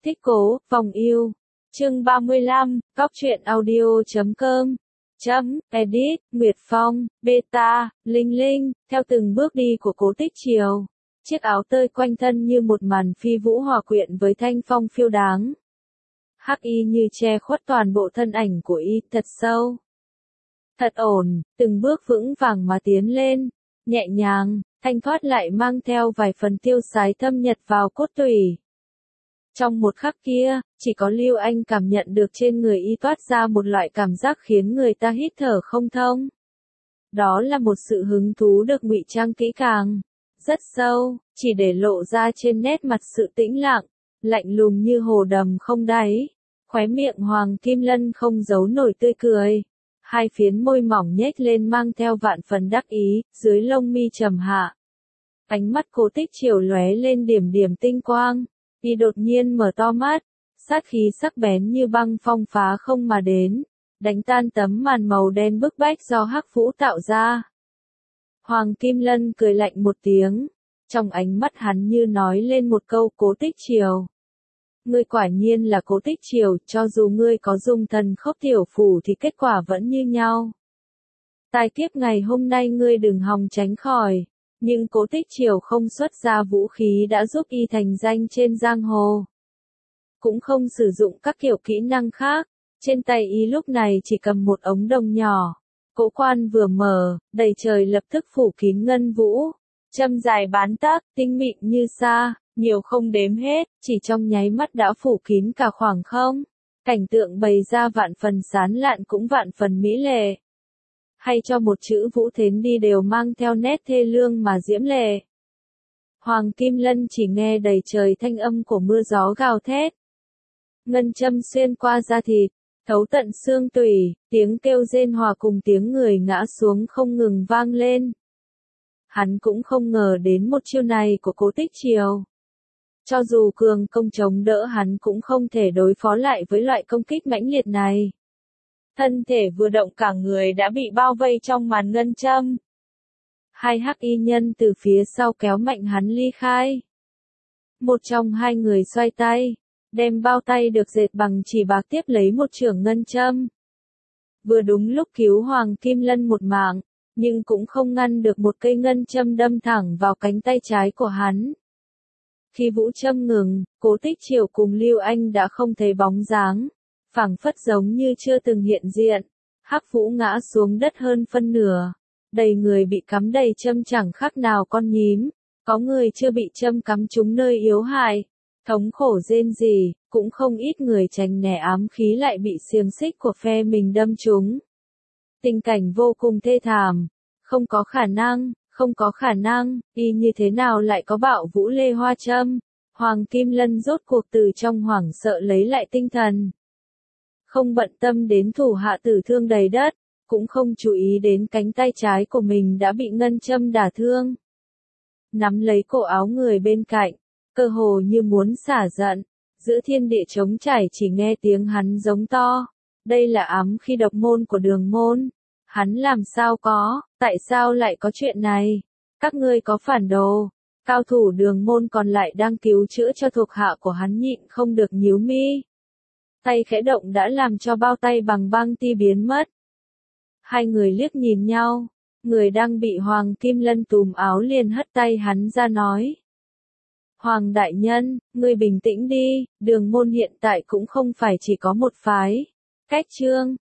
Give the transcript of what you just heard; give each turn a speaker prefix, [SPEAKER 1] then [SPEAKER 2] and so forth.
[SPEAKER 1] Thích cố, vòng yêu. Chương 35, Góc truyện audio.com. Edit, Nguyệt Phong, Beta, Linh Linh, theo từng bước đi của Cố Tích Triều. Chiếc áo tơi quanh thân như một màn phi vũ hòa quyện với thanh phong phiêu đáng. Hắc y như che khuất toàn bộ thân ảnh của y thật sâu. Thật ổn, từng bước vững vàng mà tiến lên, nhẹ nhàng, thanh thoát lại mang theo vài phần tiêu sái thâm nhập vào cốt tủy. Trong một khắc kia, chỉ có Lưu Anh cảm nhận được trên người y toát ra một loại cảm giác khiến người ta hít thở không thông. Đó là một sự hứng thú được ngụy trang kỹ càng, rất sâu, chỉ để lộ ra trên nét mặt sự tĩnh lặng, lạnh lùng như hồ đầm không đáy. Khóe miệng Hoàng Kim Lân không giấu nổi tươi cười. Hai phiến môi mỏng nhếch lên mang theo vạn phần đắc ý, dưới lông mi trầm hạ. Ánh mắt Cố Tích Triều lóe lên điểm điểm tinh quang. Y đột nhiên mở to mắt, sát khí sắc bén như băng phong phá không mà đến, đánh tan tấm màn màu đen bức bách do Hắc Vũ tạo ra. Hoàng Kim Lân cười lạnh một tiếng, trong ánh mắt hắn như nói lên một câu Cố Tích Triều. Ngươi quả nhiên là Cố Tích Triều, cho dù ngươi có dùng thần khốc tiểu phủ thì kết quả vẫn như nhau. Tai kiếp ngày hôm nay ngươi đừng hòng tránh khỏi. Nhưng Cố Tích Triều không xuất ra vũ khí đã giúp y thành danh trên giang hồ. Cũng không sử dụng các kiểu kỹ năng khác, trên tay y lúc này chỉ cầm một ống đồng nhỏ. Cỗ quan vừa mở, đầy trời lập tức phủ kín ngân vũ. Châm dài bán tắc, tinh mịn như sa, nhiều không đếm hết, chỉ trong nháy mắt đã phủ kín cả khoảng không. Cảnh tượng bày ra vạn phần sán lạn cũng vạn phần mỹ lệ. Hay cho một chữ Vũ Thến đi đều mang theo nét thê lương mà diễm lệ. Hoàng Kim Lân chỉ nghe đầy trời thanh âm của mưa gió gào thét. Ngân châm xuyên qua da thịt, thấu tận xương tủy, tiếng kêu rên hòa cùng tiếng người ngã xuống không ngừng vang lên. Hắn cũng không ngờ đến một chiêu này của Cố Tích Triều. Cho dù cường công chống đỡ hắn cũng không thể đối phó lại với loại công kích mãnh liệt này. Thân thể vừa động cả người đã bị bao vây trong màn ngân châm. Hai hắc y nhân từ phía sau kéo mạnh hắn ly khai. Một trong hai người xoay tay, đem bao tay được dệt bằng chỉ bạc tiếp lấy một chưởng ngân châm. Vừa đúng lúc cứu Hoàng Kim Lân một mạng, nhưng cũng không ngăn được một cây ngân châm đâm thẳng vào cánh tay trái của hắn. Khi vũ châm ngừng, Cố Tích Triều cùng Lưu Anh đã không thấy bóng dáng. Phảng phất giống như chưa từng hiện diện, Hắc Vũ ngã xuống đất hơn phân nửa, đầy người bị cắm đầy châm chẳng khác nào con nhím, có người chưa bị châm cắm trúng nơi yếu hại, thống khổ rên rỉ, cũng không ít người tránh né ám khí lại bị xiềng xích của phe mình đâm trúng. Tình cảnh vô cùng thê thảm, không có khả năng, y như thế nào lại có bạo vũ lê hoa châm. Hoàng Kim Lân rốt cuộc từ trong hoảng sợ lấy lại tinh thần. Không bận tâm đến thủ hạ tử thương đầy đất, cũng không chú ý đến cánh tay trái của mình đã bị ngân châm đả thương. Nắm lấy cổ áo người bên cạnh, cơ hồ như muốn xả giận, giữa thiên địa trống trải chỉ nghe tiếng hắn giống to. Đây là ám khí độc môn của Đường môn. Hắn làm sao có, tại sao lại có chuyện này? Các ngươi có phản đồ. Cao thủ Đường môn còn lại đang cứu chữa cho thuộc hạ của hắn nhịn không được nhíu mi. Tay khẽ động đã làm cho bao tay bằng băng ti biến mất. Hai người liếc nhìn nhau, người đang bị Hoàng Kim Lân túm áo liền hất tay hắn ra nói. Hoàng đại nhân, ngươi bình tĩnh đi, Đường môn hiện tại cũng không phải chỉ có một phái. Cách trương,